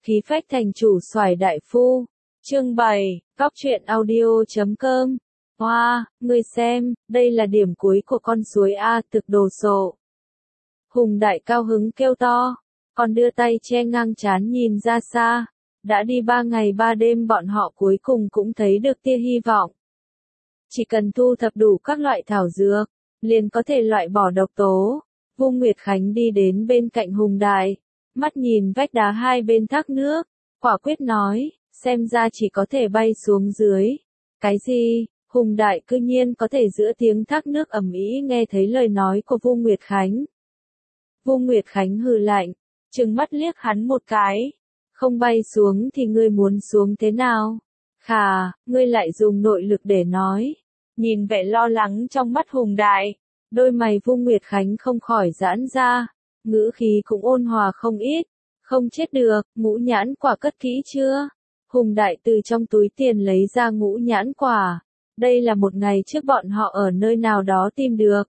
Khí phách thành chủ xoài đại phu. Chương 7, Cóc truyện audio.com. Hoa, ngươi xem, đây là điểm cuối của con suối A thực đồ sộ. Hùng đại cao hứng kêu to, còn đưa tay che ngang trán nhìn ra xa. Đã đi 3 ngày 3 đêm bọn họ cuối cùng cũng thấy được tia hy vọng. Chỉ cần thu thập đủ các loại thảo dược, liền có thể loại bỏ độc tố. Vu Nguyệt Khánh đi đến bên cạnh Hùng đại, mắt nhìn vách đá hai bên thác nước, quả quyết nói, xem ra chỉ có thể bay xuống dưới. Cái gì? Hùng đại cư nhiên có thể giữa tiếng thác nước ầm ĩ nghe thấy lời nói của Vu Nguyệt Khánh. Vu Nguyệt Khánh hừ lạnh, trừng mắt liếc hắn một cái. Không bay xuống thì ngươi muốn xuống thế nào? Khà, ngươi lại dùng nội lực để nói. Nhìn vẻ lo lắng trong mắt Hùng đại, đôi mày Vu Nguyệt Khánh không khỏi giãn ra, ngữ khí cũng ôn hòa không ít. Không chết được, ngũ nhãn quả cất kỹ chưa? Hùng đại từ trong túi tiền lấy ra ngũ nhãn quả. Đây là một ngày trước bọn họ ở nơi nào đó tìm được.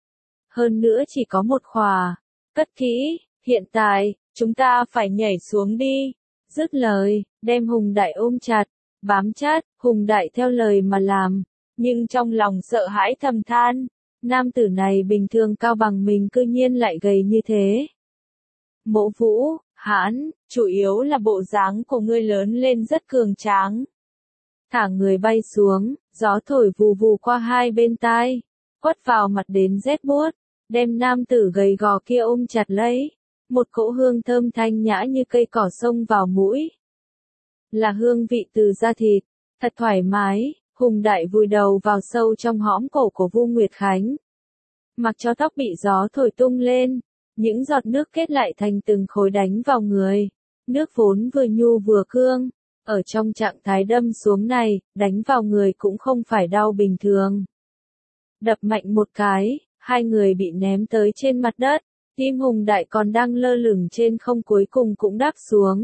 Hơn nữa chỉ có một khỏa. Cất kỹ, hiện tại, chúng ta phải nhảy xuống đi. Dứt lời, đem Hùng đại ôm chặt, bám chặt, Hùng đại theo lời mà làm. Nhưng trong lòng sợ hãi thầm than, nam tử này bình thường cao bằng mình cư nhiên lại gầy như thế. Mộ Vũ, hãn, chủ yếu là bộ dáng của ngươi lớn lên rất cường tráng. Thả người bay xuống, gió thổi vù vù qua hai bên tai, quất vào mặt đến rét buốt, đem nam tử gầy gò kia ôm chặt lấy. Một cỗ hương thơm thanh nhã như cây cỏ xông vào mũi. Là hương vị từ da thịt, thật thoải mái. Hùng đại vùi đầu vào sâu trong hõm cổ của Vu Nguyệt Khánh. Mặc cho tóc bị gió thổi tung lên, những giọt nước kết lại thành từng khối đánh vào người. Nước vốn vừa nhu vừa cương, ở trong trạng thái đâm xuống này, đánh vào người cũng không phải đau bình thường. Đập mạnh một cái, hai người bị ném tới trên mặt đất, tim Hùng đại còn đang lơ lửng trên không cuối cùng cũng đáp xuống.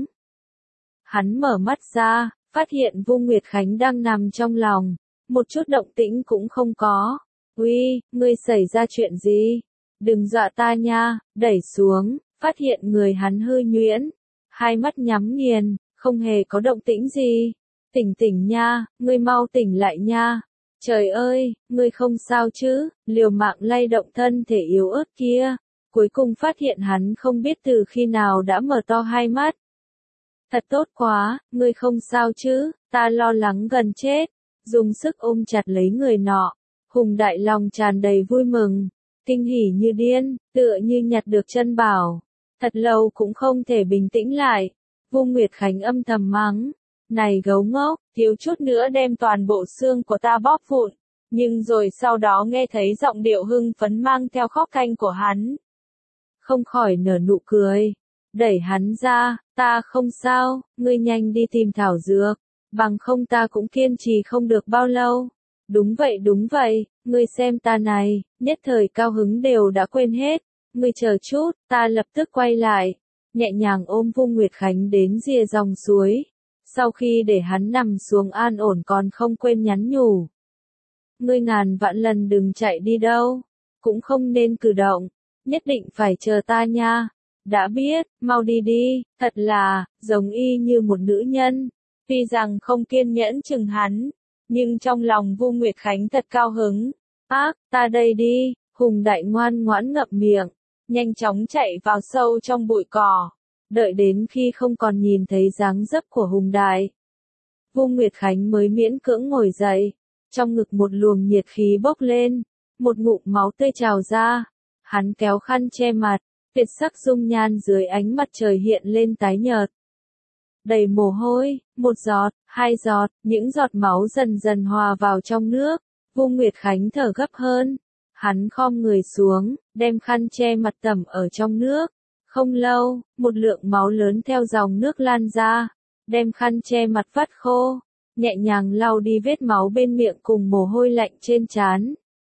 Hắn mở mắt ra, phát hiện Vu Nguyệt Khánh đang nằm trong lòng, một chút động tĩnh cũng không có. Uy, ngươi xảy ra chuyện gì? Đừng dọa ta nha, đẩy xuống, phát hiện người hắn hư nhuyễn, hai mắt nhắm nghiền, không hề có động tĩnh gì. Tỉnh tỉnh nha, ngươi mau tỉnh lại nha. Trời ơi, ngươi không sao chứ? Liều mạng lay động thân thể yếu ớt kia, cuối cùng phát hiện hắn không biết từ khi nào đã mở to hai mắt. Thật tốt quá, ngươi không sao chứ? Ta lo lắng gần chết. Dùng sức ôm chặt lấy người nọ, Hùng đại lòng tràn đầy vui mừng, kinh hỉ như điên, tựa như nhặt được chân bảo. Thật lâu cũng không thể bình tĩnh lại. Vu Nguyệt Khánh âm thầm mắng, này gấu ngốc, thiếu chút nữa đem toàn bộ xương của ta bóp vụn. Nhưng rồi sau đó nghe thấy giọng điệu hưng phấn mang theo khóc canh của hắn. Không khỏi nở nụ cười, đẩy hắn ra, ta không sao, ngươi nhanh đi tìm thảo dược, bằng không ta cũng kiên trì không được bao lâu. Đúng vậy, ngươi xem ta này, nhất thời cao hứng đều đã quên hết. Ngươi chờ chút, ta lập tức quay lại, nhẹ nhàng ôm Vu Nguyệt Khánh đến rìa dòng suối. Sau khi để hắn nằm xuống an ổn còn không quên nhắn nhủ. Ngươi ngàn vạn lần đừng chạy đi đâu, cũng không nên cử động, nhất định phải chờ ta nha. Đã biết, mau đi đi, thật là, giống y như một nữ nhân. Tuy rằng không kiên nhẫn chừng hắn, nhưng trong lòng Vu Nguyệt Khánh thật cao hứng. Ác, ta đây đi, Hùng đại ngoan ngoãn ngậm miệng, nhanh chóng chạy vào sâu trong bụi cỏ, đợi đến khi không còn nhìn thấy dáng dấp của Hùng đại. Vu Nguyệt Khánh mới miễn cưỡng ngồi dậy, trong ngực một luồng nhiệt khí bốc lên, một ngụm máu tươi trào ra, hắn kéo khăn che mặt, tuyệt sắc dung nhan dưới ánh mặt trời hiện lên tái nhợt. Đầy mồ hôi, một giọt, hai giọt, những giọt máu dần dần hòa vào trong nước. Vu Nguyệt Khánh thở gấp hơn. Hắn khom người xuống, đem khăn che mặt tẩm ở trong nước. Không lâu, một lượng máu lớn theo dòng nước lan ra, đem khăn che mặt vắt khô, nhẹ nhàng lau đi vết máu bên miệng cùng mồ hôi lạnh trên trán.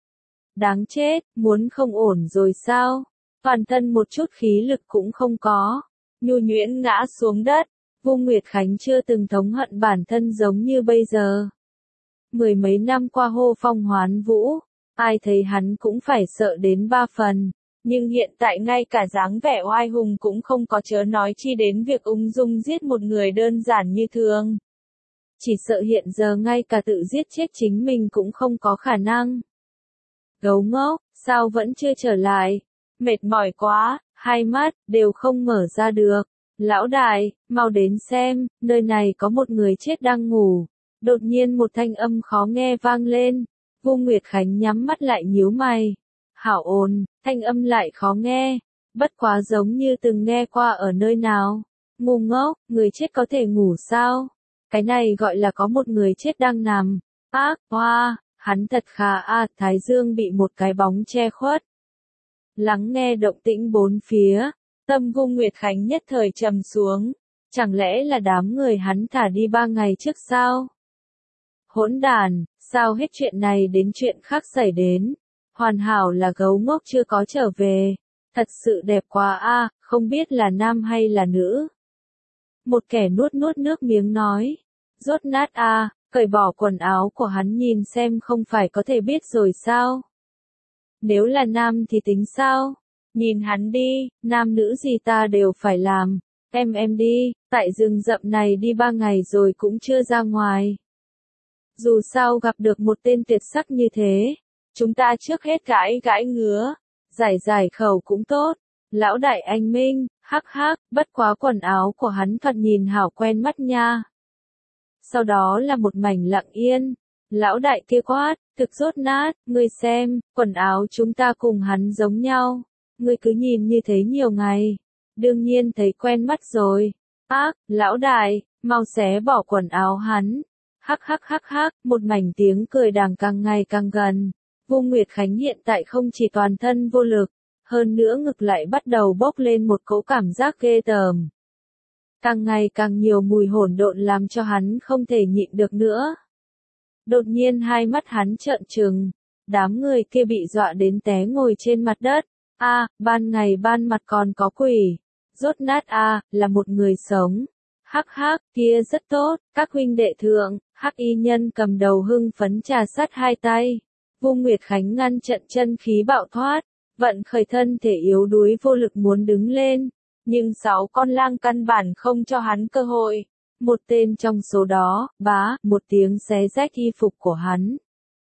Đáng chết, muốn không ổn rồi sao? Toàn thân một chút khí lực cũng không có, nhu nhuyễn ngã xuống đất. Vu Nguyệt Khánh chưa từng thống hận bản thân giống như bây giờ. Mười mấy năm qua hô phong hoán vũ, ai thấy hắn cũng phải sợ đến 3 phần, Nhưng hiện tại ngay cả dáng vẻ oai hùng cũng không có, chớ nói chi đến việc ung dung giết một người đơn giản như thường. Chỉ sợ hiện giờ ngay cả tự giết chết chính mình cũng không có khả năng. Gấu ngốc, sao vẫn chưa trở lại? Mệt mỏi quá, hai mắt đều không mở ra được. Lão đại, mau đến xem, nơi này có một người chết đang ngủ. Đột nhiên một thanh âm khó nghe vang lên. Vu Nguyệt Khánh nhắm mắt lại nhíu mày. Hảo ồn, thanh âm lại khó nghe. Bất quá giống như từng nghe qua ở nơi nào. Ngu ngốc, người chết có thể ngủ sao? Cái này gọi là có một người chết đang nằm. Ác, hoa, hắn thật khá Thái dương bị một cái bóng che khuất. Lắng nghe động tĩnh bốn phía, tâm Vu Nguyệt Khánh nhất thời trầm xuống. Chẳng lẽ là đám người hắn thả đi 3 ngày trước sao? Hỗn đàn, sao hết chuyện này đến chuyện khác xảy đến? Hoàn hảo là gấu ngốc chưa có trở về. Thật sự đẹp quá không biết là nam hay là nữ. Một kẻ nuốt nuốt nước miếng nói. Rốt nát cởi bỏ quần áo của hắn nhìn xem không phải có thể biết rồi sao? Nếu là nam thì tính sao? Nhìn hắn đi, nam nữ gì ta đều phải làm. Em đi, tại rừng rậm này đi 3 ngày rồi cũng chưa ra ngoài. Dù sao gặp được một tên tuyệt sắc như thế, chúng ta trước hết gãi ngứa, giải khẩu cũng tốt. Lão đại anh minh, hắc hắc, bất quá quần áo của hắn thật nhìn hảo quen mắt nha. Sau đó là một mảnh lặng yên. Lão đại kia quát, thực rốt nát, ngươi xem, quần áo chúng ta cùng hắn giống nhau. Ngươi cứ nhìn như thế nhiều ngày. Đương nhiên thấy quen mắt rồi. Lão đại, mau xé bỏ quần áo hắn. Hắc, một mảnh tiếng cười đàng càng ngày càng gần. Vu Nguyệt Khánh hiện tại không chỉ toàn thân vô lực, hơn nữa ngực lại bắt đầu bốc lên một cỗ cảm giác ghê tởm. Càng ngày càng nhiều mùi hỗn độn làm cho hắn không thể nhịn được nữa. Đột nhiên hai mắt hắn trợn trừng, đám người kia bị dọa đến té ngồi trên mặt đất. Ban ngày ban mặt còn có quỷ. Rốt nát là một người sống. Hắc, kia rất tốt, các huynh đệ thượng. Hắc y nhân cầm đầu hưng phấn trà sát hai tay. Vu Nguyệt Khánh ngăn trận chân khí bạo thoát, vận khởi thân thể yếu đuối vô lực muốn đứng lên. Nhưng 6 con lang căn bản không cho hắn cơ hội. Một tên trong số đó, một tiếng xé rách y phục của hắn.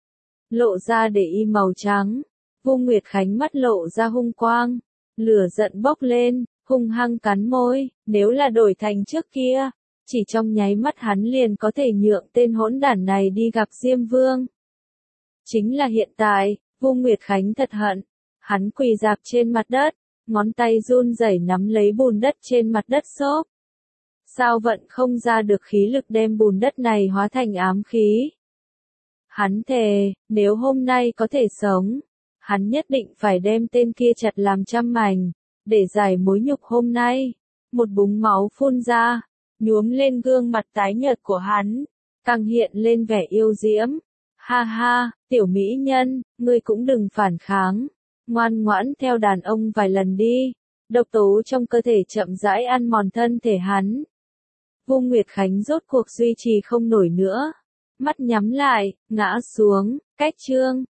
Lộ ra để y màu trắng. Vu Nguyệt Khánh mắt lộ ra hung quang. Lửa giận bốc lên, hung hăng cắn môi. Nếu là đổi thành trước kia, chỉ trong nháy mắt hắn liền có thể nhượng tên hỗn đản này đi gặp Diêm Vương. Chính là hiện tại, Vu Nguyệt Khánh thật hận. Hắn quỳ rạp trên mặt đất, ngón tay run rẩy nắm lấy bùn đất trên mặt đất xốp. Sao vận không ra được khí lực đem bùn đất này hóa thành ám khí. Hắn thề, nếu hôm nay có thể sống, hắn nhất định phải đem tên kia chặt làm trăm mảnh, để giải mối nhục hôm nay. Một búng máu phun ra, nhuốm lên gương mặt tái nhợt của hắn, càng hiện lên vẻ yêu diễm. Ha, tiểu mỹ nhân, ngươi cũng đừng phản kháng, ngoan ngoãn theo đàn ông vài lần đi. Độc tố trong cơ thể chậm rãi ăn mòn thân thể hắn. Vu Nguyệt Khánh rốt cuộc duy trì không nổi nữa. Mắt nhắm lại, ngã xuống, cách chương.